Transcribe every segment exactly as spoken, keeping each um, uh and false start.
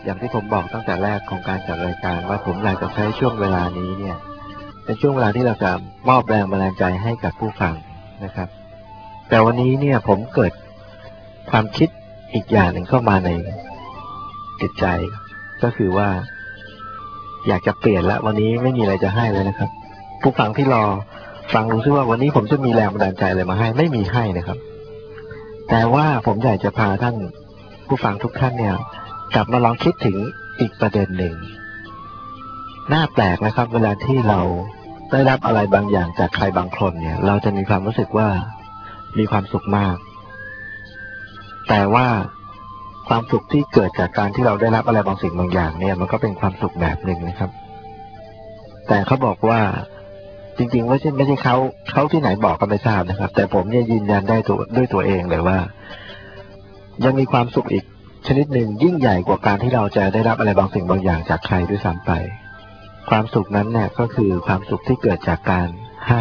อย่างที่ผมบอกตั้งแต่แรกของการจัดรายการว่าผมอยากจะใช้ช่วงเวลานี้เนี่ยเป็นช่วงเวลาที่เราจะมอบแรงบันดาลใจให้กับผู้ฟังนะครับแต่วันนี้เนี่ยผมเกิดความคิดอีกอย่างหนึ่งเข้ามาในจิตใจก็คือว่าอยากจะเปลี่ยนละวันนี้ไม่มีอะไรจะให้เลยนะครับผู้ฟังที่รอฟังรู้สึกว่าวันนี้ผมจะมีแรงบันดาลใจอะไรมาให้ไม่มีให้นะครับแต่ว่าผมอยากจะพาท่านผู้ฟังทุกท่านเนี่ยกลับมาลองคิดถึงอีกประเด็นหนึ่งน่าแปลกนะครับเวลาที่เราได้รับอะไรบางอย่างจากใครบางคนเนี่ยเราจะมีความรู้สึกว่ามีความสุขมากแต่ว่าความสุขที่เกิดจากการที่เราได้รับอะไรบางสิ่งบางอย่างเนี่ยมันก็เป็นความสุขแบบหนึ่งนะครับแต่เขาบอกว่าจริงๆไม่ใช่ไม่ใช่เขาเขาที่ไหนบอกก็ไม่ทราบนะครับแต่ผมเนี่ยยืนยันได้ตัวด้วยตัวเองเลยว่ายังมีความสุขอีกชนิดหนึ่งยิ่งใหญ่กว่าการที่เราจะได้รับอะไรบางสิ่งบางอย่างจากใครด้วยซ้ำไปความสุขนั้นเนี่ยก็คือความสุขที่เกิดจากการให้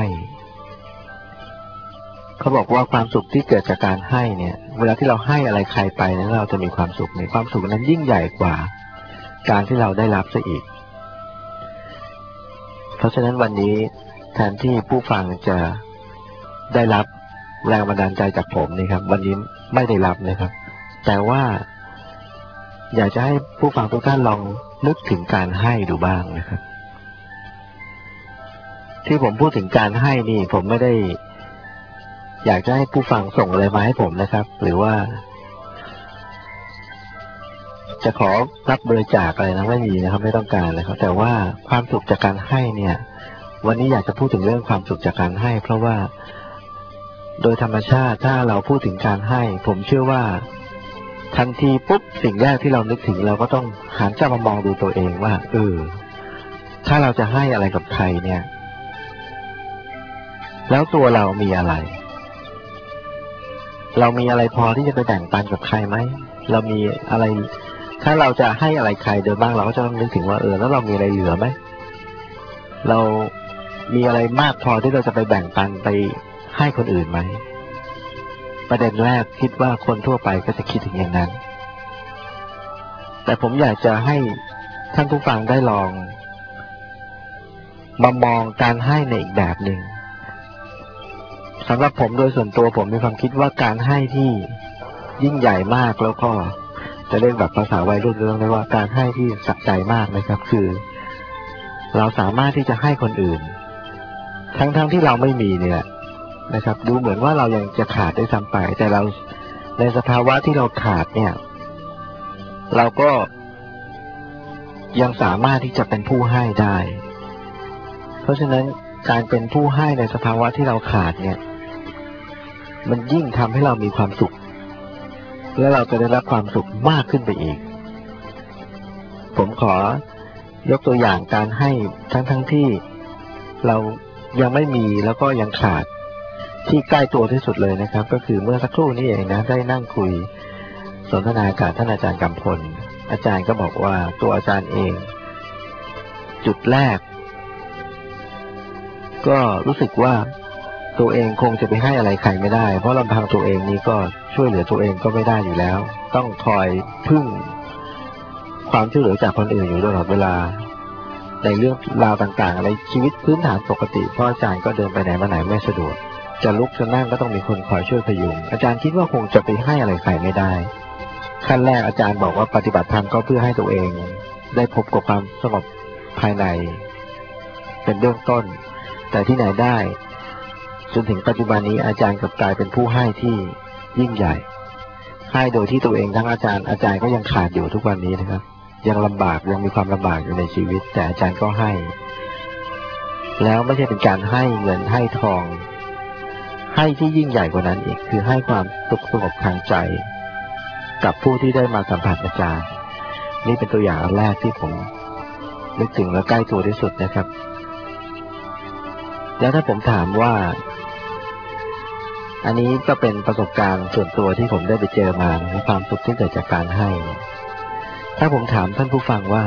เขาบอกว่าความสุขที่เกิดจากการให้เนี่ยเวลาที่เราให้อะไรใครไปนั้นเราจะมีความสุขในความสุขนั้นยิ่งใหญ่กว่าการที่เราได้รับซะอีกเพราะฉะนั้นวันนี้แทนที่ผู้ฟังจะได้รับแรงบันดาลใจจากผมนี่ครับวันนี้ไม่ได้รับนะครับแต่ว่าอยากจะให้ผู้ฟังทุกท่านลองนึกถึงการให้ดูบ้างนะครับที่ผมพูดถึงการให้นี่ผมไม่ได้อยากจะให้ผู้ฟังส่งอะไรมาให้ผมนะครับหรือว่าจะขอรับบริจาคอะไรนะไม่มีนะครับไม่ต้องการนะครับแต่ว่าความสุขจากการให้เนี่ยวันนี้อยากจะพูดถึงเรื่องความสุขจากการให้เพราะว่าโดยธรรมชาติถ้าเราพูดถึงการให้ผมเชื่อว่าทันทีปุ๊บสิ่งแรกที่เรานึกถึงเราก็ต้องหันกลับมามองดูตัวเองว่าเออถ้าเราจะให้อะไรกับใครเนี่ยแล้วตัวเรามีอะไรเรามีอะไรพอที่จะไปแบ่งปันกับใครไหมเรามีอะไรถ้าเราจะให้อะไรใครโดยบ้างเราก็จะต้องนึกถึงว่าเออแล้วเรามีอะไรเหลือไหมเรามีอะไรมากพอที่เราจะไปแบ่งปันไปให้คนอื่นไหมประเด็นแรกคิดว่าคนทั่วไปก็จะคิดถึงอย่างนั้นแต่ผมอยากจะให้ท่านผู้ฟังได้ลองมามองการให้ในอีกแบบหนึ่งสำหรับผมโดยส่วนตัวผมมีความคิดว่าการให้ที่ยิ่งใหญ่มากแล้วก็จะเรียกแบบภาษาวัยรุ่นเรื่องได้ว่าการให้ที่สักใจมากนะครับคือเราสามารถที่จะให้คนอื่นทั้งๆ ท, ที่เราไม่มีเนี่ยนะครับดูเหมือนว่าเรายังจะขาดได้ซ้ำไปแต่เราในสภาวะที่เราขาดเนี่ยเราก็ยังสามารถที่จะเป็นผู้ให้ได้เพราะฉะนั้นการเป็นผู้ให้ในสภาวะที่เราขาดเนี่ยมันยิ่งทำให้เรามีความสุขและเราจะได้รับความสุขมากขึ้นไปอีกผมขอยกตัวอย่างการให้ทั้งๆ ท, ที่เรายังไม่มีแล้วก็ยังขาดที่ใกล้ตัวที่สุดเลยนะครับก็คือเมื่อสักครู่นี้เองนะได้นั่งคุยสนทนากับท่านอาจารย์กำพลอาจารย์ก็บอกว่าตัวอาจารย์เองจุดแรกก็รู้สึกว่าตัวเองคงจะไปให้อะไรใครไม่ได้เพราะลำพังตัวเองนี้ก็ช่วยเหลือตัวเองก็ไม่ได้อยู่แล้วต้องคอยพึ่งความช่วยเหลือจากคนอื่นอยู่ตลอดเวลาในเรื่องราวต่างๆอะไรชีวิตพื้นฐานปกติเพราะอาจารย์ก็เดินไปไหนมาไหนไม่สะดวกจะลุกจะนั่งก็ต้องมีคนคอยช่วยพยุงอาจารย์คิดว่าคงจะไปให้อะไรใครไม่ได้ขั้นแรกอาจารย์บอกว่าปฏิบัติธรรมก็เพื่อให้ตัวเองได้พบกับความสงบภายในเป็นเบื้องต้นแต่ที่ไหนได้จนถึงปัจจุบันนี้อาจารย์กลับกลายเป็นผู้ให้ที่ยิ่งใหญ่ให้โดยที่ตัวเองทั้งอาจารย์อาจารย์ก็ยังขาดอยู่ทุกวันนี้นะครับยังลำบากยังมีความลำบากอยู่ในชีวิตแต่อาจารย์ก็ให้แล้วไม่ใช่เป็นการให้เงินให้ทองให้ที่ยิ่งใหญ่กว่านั้นอีกคือให้ความสุขสงบทางใจกับผู้ที่ได้มาสัมผัสอาจารย์นี่เป็นตัวอย่างอันแรกที่ผมนึกถึงและใกล้ตัวที่สุดนะครับแล้วถ้าผมถามว่าอันนี้ก็เป็นประสบการณ์ส่วนตัวที่ผมได้ไปเจอมาความสุขที่เกิดจากการให้ถ้าผมถามท่านผู้ฟังว่า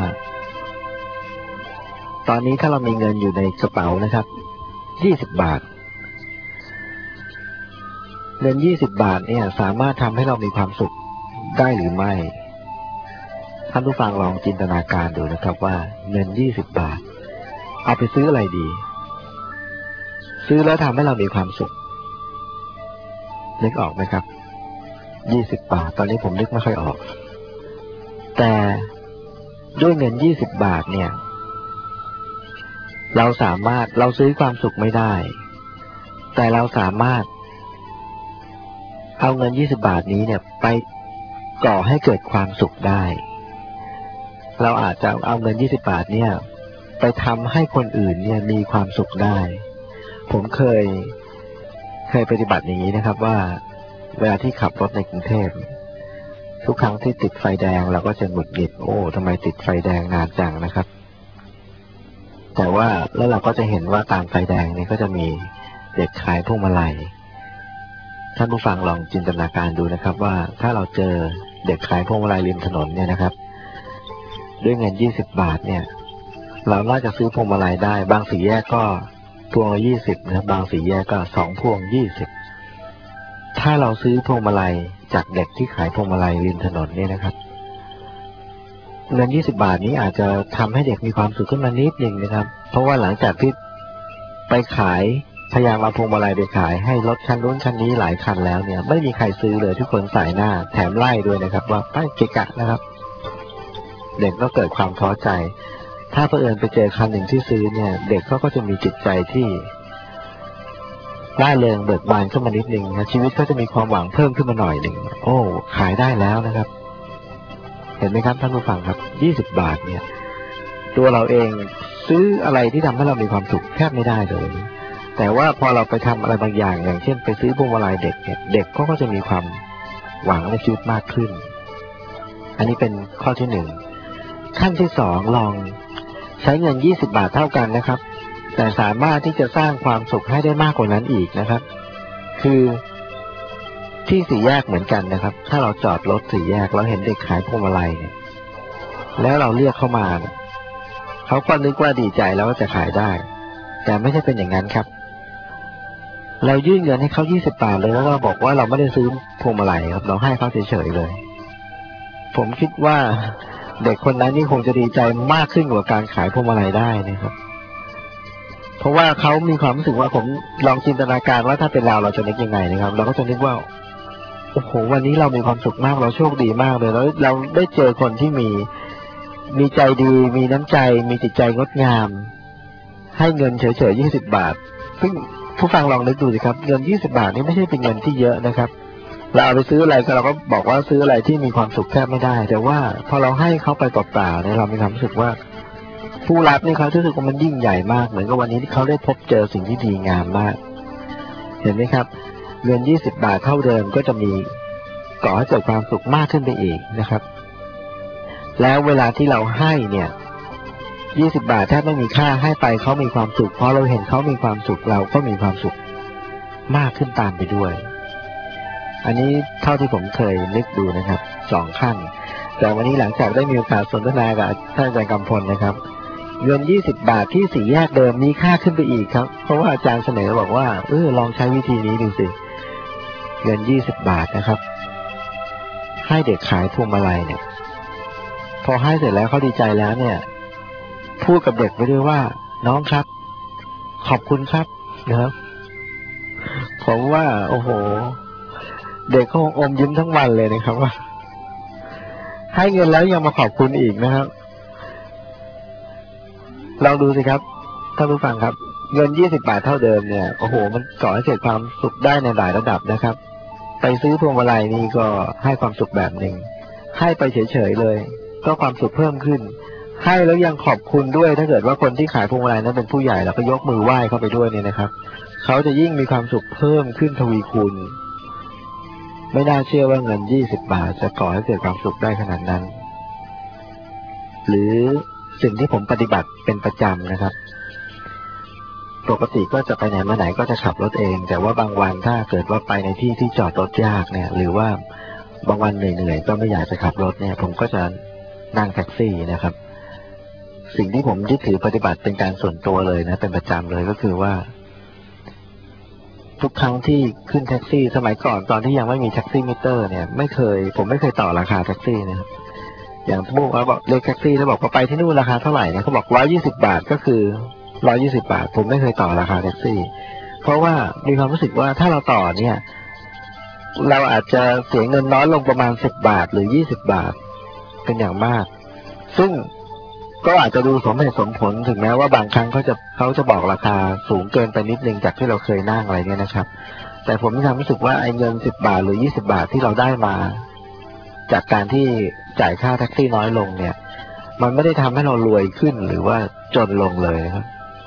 ตอนนี้ถ้าเรามีเงินอยู่ในกระเป๋านะครับยี่สิบบาทเงินยี่สิบบาทเนี่ยสามารถทำให้เรามีความสุขได้หรือไม่ท่านผู้ฟังลองจินตนาการดูนะครับว่าเงินยี่สิบบาทเอาไปซื้ออะไรดีซื้อแล้วทำให้เรามีความสุขนึกออกไหมครับยี่สิบบาทตอนนี้ผมนึกไม่ค่อยออกแต่ด้วยเงินยี่สิบบาทเนี่ยเราสามารถเราซื้อความสุขไม่ได้แต่เราสามารถเอาเงินยี่สิบบาทนี้เนี่ยไปก่อให้เกิดความสุขได้เราอาจจะเอาเงินยี่สิบบาทเนี่ยไปทำให้คนอื่นเนี่ยมีความสุขได้ผมเคยเคยปฏิบัติอย่างนี้นะครับว่าเวลาที่ขับรถในกรุงเทพทุกครั้งที่ติดไฟแดงเราก็จะหงุดหงิดโอ้ทำไมติดไฟแดงนานจังนะครับแต่ว่าแล้วเราก็จะเห็นว่าตามไฟแดงเนี่ยก็จะมีเด็กขายพวงมาลัยท่านผู้ฟังลองจินตนาการดูนะครับว่าถ้าเราเจอเด็กขายพวงมาลัยริมถนนเนี่ยนะครับด้วยเงินยี่สิบบาทเนี่ยเราน่าจะซื้อพวงมาลัยได้บางสี่แยกก็พวงละยี่สิบนะบางสี่แยกก็สองพวงยี่สิบถ้าเราซื้อพวงมาลัยจากเด็กที่ขายพวงมาลัยริมถนนเนี่ยนะครับเงินยี่สิบบาทนี้อาจจะทำให้เด็กมีความสุขขึ้นมานิดหนึ่งนะครับเพราะว่าหลังจากที่ไปขายพยายามเอาพวงมาลัยไปขายให้รถคันนู้นคันนี้หลายคันแล้วเนี่ยไม่มีใครซื้อเลยทุกคนสายหน้าแถมไล่ด้วยนะครับว่าไปเกะกะนะครับเด็กก็เกิดความท้อใจถ้าเผอิญไปเจอคันหนึ่งที่ซื้อเนี่ยเด็กเขาก็จะมีจิตใจที่ร่าเริงเบิกบานขึ้นมานิดนึงนะชีวิตก็จะมีความหวังเพิ่มขึ้นมาหน่อยหนึ่งโอ้ขายได้แล้วนะครับเห็นไหมครับท่านผู้ฟังครับยี่สิบบาทเนี่ยตัวเราเองซื้ออะไรที่ทำให้เรามีความสุขแทบไม่ได้เลยแต่ว่าพอเราไปทำอะไรบางอย่างอย่างเช่นไปซื้อพวงมาลัยเด็กเนี่ยเด็กก็ก็จะมีความหวังในชีวิตมากขึ้นอันนี้เป็นข้อที่หนึ่งขั้นที่สองลองใช้เงินยี่สิบบาทเท่ากันนะครับแต่สามารถที่จะสร้างความสุขให้ได้มากกว่านั้นอีกนะครับคือที่สี่แยกเหมือนกันนะครับถ้าเราจอดรถสี่แยกแล้วเห็นเด็กขายพวงมาลัยเนี่ยแล้วเราเรียกเข้ามาเนี่ยเขาก็นึกว่าดีใจแล้วว่าจะขายได้แต่ไม่ใช่เป็นอย่างนั้นครับเรายื่นเงินให้เขายี่สิบบาทเลยแล้วเราบอกว่าเราไม่ได้ซื้อพวงมาลัยครับเราให้เขาเฉยๆเลยผมคิดว่าเด็กคนนั้นนี่คงจะดีใจมากขึ้นกว่าการขายพวงมาลัยได้นะครับเพราะว่าเขามีความรู้สึกว่าผมลองจินตนาการว่าถ้าเป็นเราเราจะนึกยังไงนะครับเราก็จะนึกว่าโอ้โหวันนี้เรามีความสุขมากเราโชคดีมากเลยแล้วเราได้เจอคนที่มีมีใจดีมีน้ำใจมีจิตใจงดงามให้เงินเฉยๆยี่สิบบาทซึ่งผู้ฟังลองนึกดูสิครับเงินยี่สิบบาทนี่ไม่ใช่เป็นเงินที่เยอะนะครับเราเอาไปซื้ออะไรก็เราก็บอกว่าซื้ออะไรที่มีความสุขแทบไม่ได้แต่ว่าพอเราให้เขาไปเปล่าๆเนี่ยเรามีความรู้สึกว่าผู้รับนี่เขารู้สึกว่ามันยิ่งใหญ่มากเหมือนกับวันนี้ที่เขาได้พบเจอสิ่งที่ดีงามมากเห็นไหมครับเงินยี่สิบบาทเท่าเดิมก็จะมีก่อให้เกิดความสุขมากขึ้นไปอีกนะครับแล้วเวลาที่เราให้เนี่ยยี่สิบบาทแทบไม่มีค่าให้ไปเขามีความสุขพอเราเห็นเขามีความสุขเราก็มีความสุขมากขึ้นตามไปด้วยอันนี้เท่าที่ผมเคยนึกดูนะครับสองขั้นแต่วันนี้หลังจากได้มีโอกาสสนทนากับท่านอาจารย์กำพลนะครับเงินยี่สิบบาทที่สี่แยกเดิมมีค่าขึ้นไปอีกครับเพราะว่าอาจารย์เสนอบอกว่าเออลองใช้วิธีนี้ดูสิเงินยี่สิบบาทนะครับให้เด็กขายพวงมาลัยเนี่ยพอให้เสร็จแล้วเขาดีใจแล้วเนี่ยพูดกับเด็กไปด้วยว่าน้องครับขอบคุณครับนะครับผมว่าโอ้โหเด็กเขาคงอมยิ้มทั้งวันเลยนะครับว่าให้เงินแล้วยังมาขอบคุณอีกนะครับลองดูสิครับท่านผู้ฟังครับเงินยี่สิบบาทเท่าเดิมเนี่ยโอ้โหมันก่อให้เกิดความสุขได้ในหลายระดับนะครับไปซื้อพวงมาลัยนี่ก็ให้ความสุขแบบหนึ่งให้ไปเฉยๆเลยก็ความสุขเพิ่มขึ้นให้แล้วยังขอบคุณด้วยถ้าเกิดว่าคนที่ขายพวงมาลัยนั้นเป็นผู้ใหญ่แล้วก็ยกมือไหว้เข้าไปด้วยเนี่ยนะครับเขาจะยิ่งมีความสุขเพิ่มขึ้นทวีคูณไม่น่าเชื่อว่าเงินยี่สิบบาทจะก่อให้เกิดความสุขได้ขนาดนั้นหรือสิ่งที่ผมปฏิบัติเป็นประจำนะครับปกติก็จะไปไหนมาไหนก็จะขับรถเองแต่ว่าบางวันถ้าเกิดว่าไปในที่ที่จอดรถยากเนี่ยหรือว่าบางวันเหนื่อยๆก็ไม่อยากจะขับรถเนี่ยผมก็จะนั่งแท็กซี่นะครับสิ่งที่ผมยึดถือปฏิบัติเป็นการส่วนตัวเลยนะเป็นประจำเลยก็คือว่าทุกครั้งที่ขึ้นแท็กซี่สมัยก่อนตอนที่ยังไม่มีแท็กซี่มิเตอร์เนี่ยไม่เคยผมไม่เคยต่อราคาแท็กซี่นะครับอย่างสมมติว่าบอกเรียกแท็กซี่แล้วบอกว่าไปที่นู่นราคาเท่าไหร่เนี่ยเขาบอกร้อยยี่สิบบาทก็คือร้อยยี่สิบบาทผมไม่เคยต่อราคาแท็กซี่เพราะว่ามีความรู้สึกว่าถ้าเราต่อเนี่ยเราอาจจะเสียเงินน้อยลงประมาณสิบบาทหรือยี่สิบบาทเป็นอย่างมากซึ่งก็อาจจะดูสมเหตุสมผลถึงแม้ว่าบางครั้งเขาจะเขาจะบอกราคาสูงเกินไปนิดนึงจากที่เราเคยนั่งอะไรเนี่ยนะครับแต่ผมมีความรู้สึกว่าไอ้เงินสิบบาทหรือยี่สิบบาทที่เราได้มาจากการที่จ่ายค่าแท็กซี่น้อยลงเนี่ยมันไม่ได้ทำให้เรารวยขึ้นหรือว่าจนลงเลยครับ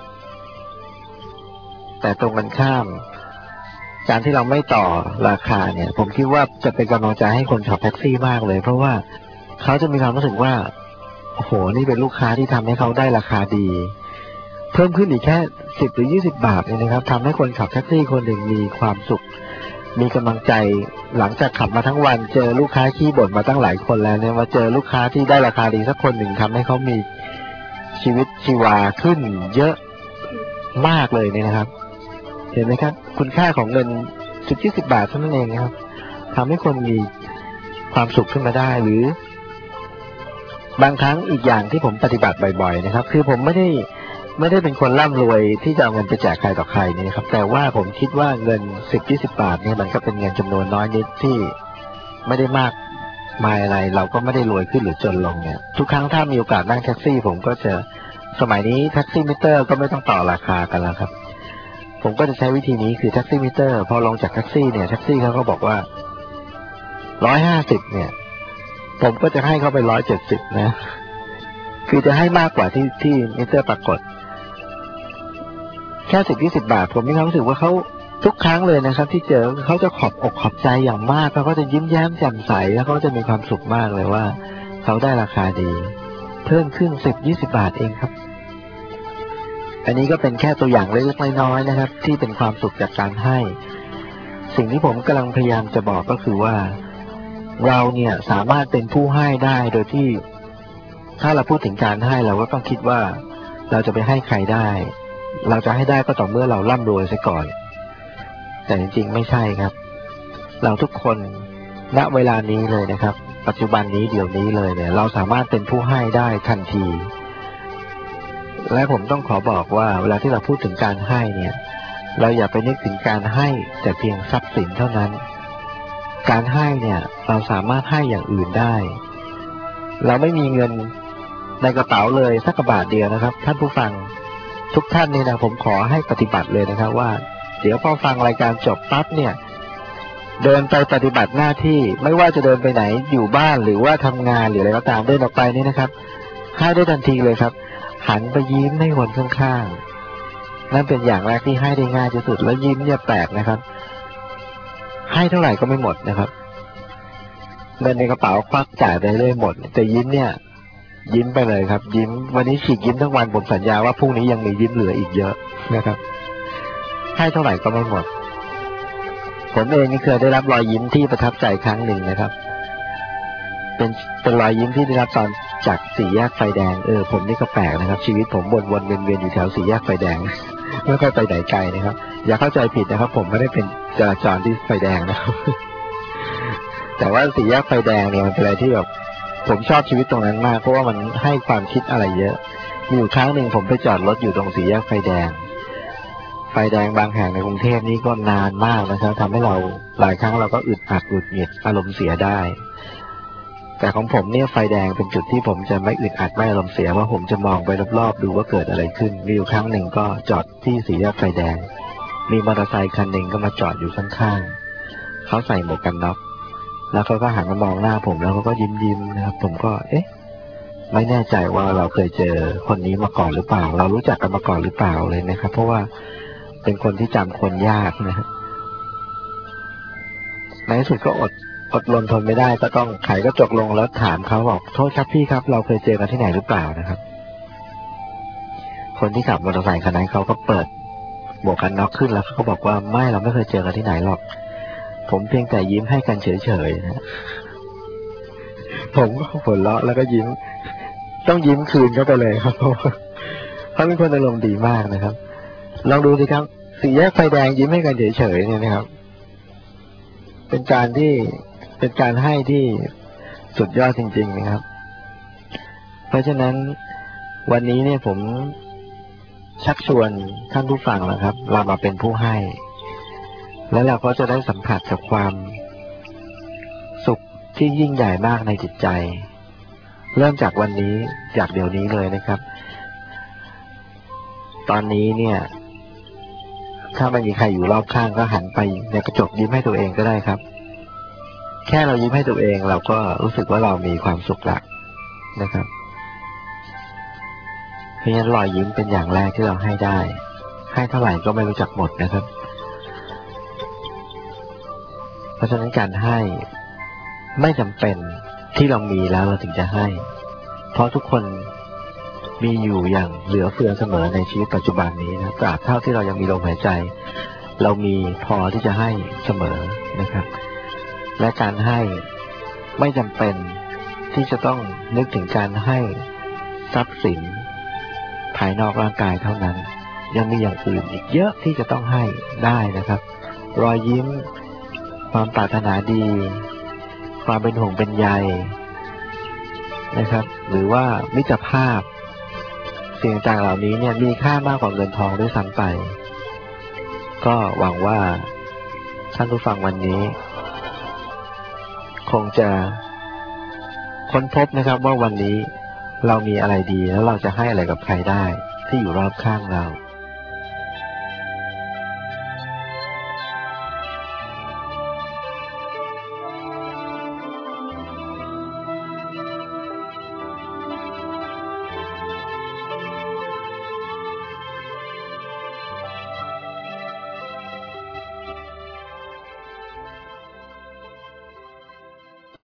แต่ตรงกันข้ามการที่เราไม่ต่อราคาเนี่ยผมคิดว่าจะเป็นกำลังใจให้คนขับแท็กซี่มากเลยเพราะว่าเขาจะมีความรู้สึกว่าโอ้โหนี่เป็นลูกค้าที่ทำให้เขาได้ราคาดีเพิ่มขึ้นอีกแค่สิบหรือยี่สิบบาทเนี่ยนะครับทำให้คนขับแท็กซี่คนหนึ่งมีความสุขมีกำลังใจหลังจากขับมาทั้งวันเจอลูกค้าขี้บ่นมาตั้งหลายคนแล้วเนี่ยมาเจอลูกค้าที่ได้ราคาดีสักคนหนึ่งทำให้เขามีชีวิตชีวาขึ้นเยอะมากเลยเนี่ยนะครับเห็นไหมครับคุณค่าของเงินสิบยี่สิบบาทเท่านั้นเองนะครับทำให้คนมีความสุขขึ้นมาได้หรือบางครั้งอีกอย่างที่ผมปฏิบัติบ่อยๆนะครับคือผมไม่ได้ไม่ได้เป็นคนร่ำรวยที่จะเอาเงินไปแจกใครต่อใครนี่ครับแต่ว่าผมคิดว่าเงินสิบยี่สิบบาทเนี่ยมันก็เป็นเงินจำนวนน้อยนิดที่ไม่ได้มากมายอะไรเราก็ไม่ได้รวยขึ้นหรือจนลงเนี่ยทุกครั้งถ้ามีโอกาสนั่งแท็กซี่ผมก็จะสมัยนี้แท็กซี่มิเตอร์ก็ไม่ต้องต่อราคากันแล้วครับผมก็จะใช้วิธีนี้คือแท็กซี่มิเตอร์พอลงจากแท็กซี่เนี่ยแท็กซี่เขาก็บอกว่าร้อยห้าสิบเนี่ยผมก็จะให้เขาไปร้อยเจ็ดสิบนะคือจะให้มากกว่าที่ที่มิเตอร์ปรากฏแค่สิบยี่สิบบาทผมมีความรู้สึกว่าเขาทุกครั้งเลยนะครับที่เจอเขาจะขอบอกขอบใจอย่างมากแล้วก็จะยิ้มแย้มแจ่มใสแล้วเขาจะมีความสุขมากเลยว่าเขาได้ราคาดีเพิ่มขึ้นสิบยี่สิบบาทเองครับอันนี้ก็เป็นแค่ตัวอย่างเล็กๆน้อยๆนะครับที่เป็นความสุขจากการให้สิ่งที่ผมกำลังพยายามจะบอกก็คือว่าเราเนี่ยสามารถเป็นผู้ให้ได้โดยที่ถ้าเราพูดถึงการให้เราก็ต้องคิดว่าเราจะไปให้ใครได้เราจะให้ได้ก็ต่อเมื่อเราร่ำรวยซะก่อนแต่จริงๆไม่ใช่ครับเราทุกคนณเวลานี้เลยนะครับปัจจุบันนี้เดี๋ยวนี้เลยเนี่ยเราสามารถเป็นผู้ให้ได้ทันทีและผมต้องขอบอกว่าเวลาที่เราพูดถึงการให้เนี่ยเราอย่าไปนึกถึงการให้แต่เพียงทรัพย์สินเท่านั้นการให้เนี่ยเราสามารถให้อย่างอื่นได้เราไม่มีเงินในกระเป๋าเลยสักกระบาทเดียวนะครับท่านผู้ฟังทุกท่านนี่นะผมขอให้ปฏิบัติเลยนะครับว่าเดี๋ยวพอฟังรายการจบปั๊บเนี่ยเดินไปปฏิบัติหน้าที่ไม่ว่าจะเดินไปไหนอยู่บ้านหรือว่าทำงานหรืออะไรก็ตามเดินออกไปนี่นะครับให้ได้ทันทีเลยครับหันไปยิ้มให้คนข้างๆนั่นเป็นอย่างแรกที่ให้ได้ง่ายที่สุดแล้วยิ้มเนี่ยแปลกนะครับให้เท่าไหร่ก็ไม่หมดนะครับเงินในกระเป๋าควักจ่ายไปเรื่อยหมดแต่ยิ้มเนี่ยยิ้มไปเลยครับยิ้มวันนี้ฉีกยิ้มทั้งวันผมสัญญาว่าพรุ่งนี้ยังมียิ้มเหลืออีกเยอะนะครับให้เท่าไหร่ก็ไม่หมดผมเองนี่เคยได้รับรอยยิ้มที่ประทับใจครั้งหนึ่งนะครับเป็นเป็นรอยยิ้มที่ได้รับตอนจากสี่แยกไฟแดงเออผมนี่ก็แปลกนะครับชีวิตผมวนๆเวียนๆอยู่แถวสี่แยกไฟแดงไม่ค่อยไปไหนไกลนะครับอย่าเข้าใจผิดนะครับผมไม่ได้เป็นจราจรที่ไฟแดงนะครับแต่ว่าสี่แยกไฟแดงเนี่ยมันเป็นอะไรที่แบบผมชอบชีวิตตรงนั้นมากเพราะว่ามันให้ความคิดอะไรเยอะมีอยู่ครั้งหนึ่งผมไปจอดรถอยู่ตรงสี่แยกไฟแดงไฟแดงบางแห่งในกรุงเทพนี่ก็นานมากนะครับทำให้เราหลายครั้งเราก็อึดอัดหงุดหงิดอารมณ์เสียได้แต่ของผมเนี่ยไฟแดงเป็นจุดที่ผมจะไม่อึดอัดไม่อารมณ์เสียเพราะผมจะมองไปรอบๆดูว่าเกิดอะไรขึ้นมีอยู่ครั้งหนึ่งก็จอดที่สี่แยกไฟแดงมีมอเตอร์ไซค์คันหนึ่งก็มาจอดอยู่ข้างๆเขาใส่หมวกกันน็อกแล้วเขาก็หันมามองหน้าผมแล้วเขาก็ยิ้มยิ้มนะครับผมก็เอ๊ะไม่แน่ใจว่าเราเคยเจอคนนี้มาก่อนหรือเปล่าเรารู้จักกันมาก่อนหรือเปล่าเลยนะครับเพราะว่าเป็นคนที่จำคนยากนะฮะในที่สุดก็อดอดรนทนไม่ได้ก็ต้องไขกระจกลงแล้วถามเขาบอกโทษครับพี่ครับเราเคยเจอกันที่ไหนหรือเปล่านะครับคนที่ขับมอเตอร์ไซค์คันนั้นเขาก็เปิดหมวกกันน็อกขึ้นแล้วเขาก็บอกว่าไม่เราไม่เคยเจอกันที่ไหนหรอกผมเพียงแต่ยิ้มให้กันเฉยๆนะผมก็หัวเราะแล้วก็ยิ้มต้องยิ้มคืนเข้าไปเลยครับเพราะว่าเขาเป็นคนอารมณ์ดีมากนะครับลองดูสิครับสี่แยกไฟแดงยิ้มให้กันเฉยๆเนี่ยนะครับเป็นการที่เป็นการให้ที่สุดยอดจริงๆนะครับเพราะฉะนั้นวันนี้เนี่ยผมชักชวนท่านผู้ฟังนะครับเรามาเป็นผู้ให้แล้วเราก็จะได้สัมผัสกับความสุขที่ยิ่งใหญ่มากในจิตใจเริ่มจากวันนี้จากเดี๋ยวนี้เลยนะครับตอนนี้เนี่ยถ้าไม่มีใครอยู่รอบข้างก็หันไปในกระจกยิ้มให้ตัวเองก็ได้ครับแค่เรายิ้มให้ตัวเองเราก็รู้สึกว่าเรามีความสุขละนะครับเพราะฉะนั้นรอยยิ้มเป็นอย่างแรกที่เราให้ได้ให้เท่าไหร่ก็ไม่รู้จักหมดนะครับเพราะฉะนั้นการให้ไม่จำเป็นที่เรามีแล้วเราถึงจะให้เพราะทุกคนมีอยู่อย่างเหลือเฟือเสมอในชีวิตปัจจุบันนี้นะตราบเท่าที่เรายังมีลมหายใจเรามีพอที่จะให้เสมอนะครับและการให้ไม่จำเป็นที่จะต้องนึกถึงการให้ทรัพย์สินภายนอกร่างกายเท่านั้นยังมีอย่างอื่นอีกเยอะที่จะต้องให้ได้นะครับรอยยิ้มความปรารถนาดีความเป็นห่วงเป็นใยนะครับหรือว่ามิตรภาพสิ่งต่างๆเหล่านี้เนี่ยมีค่ามากกว่าเงินทองด้วยซ้ำไปก็หวังว่าท่านผู้ฟังวันนี้คงจะค้นพบนะครับว่าวันนี้เรามีอะไรดีแล้วเราจะให้อะไรกับใครได้ที่อยู่รอบข้างเรา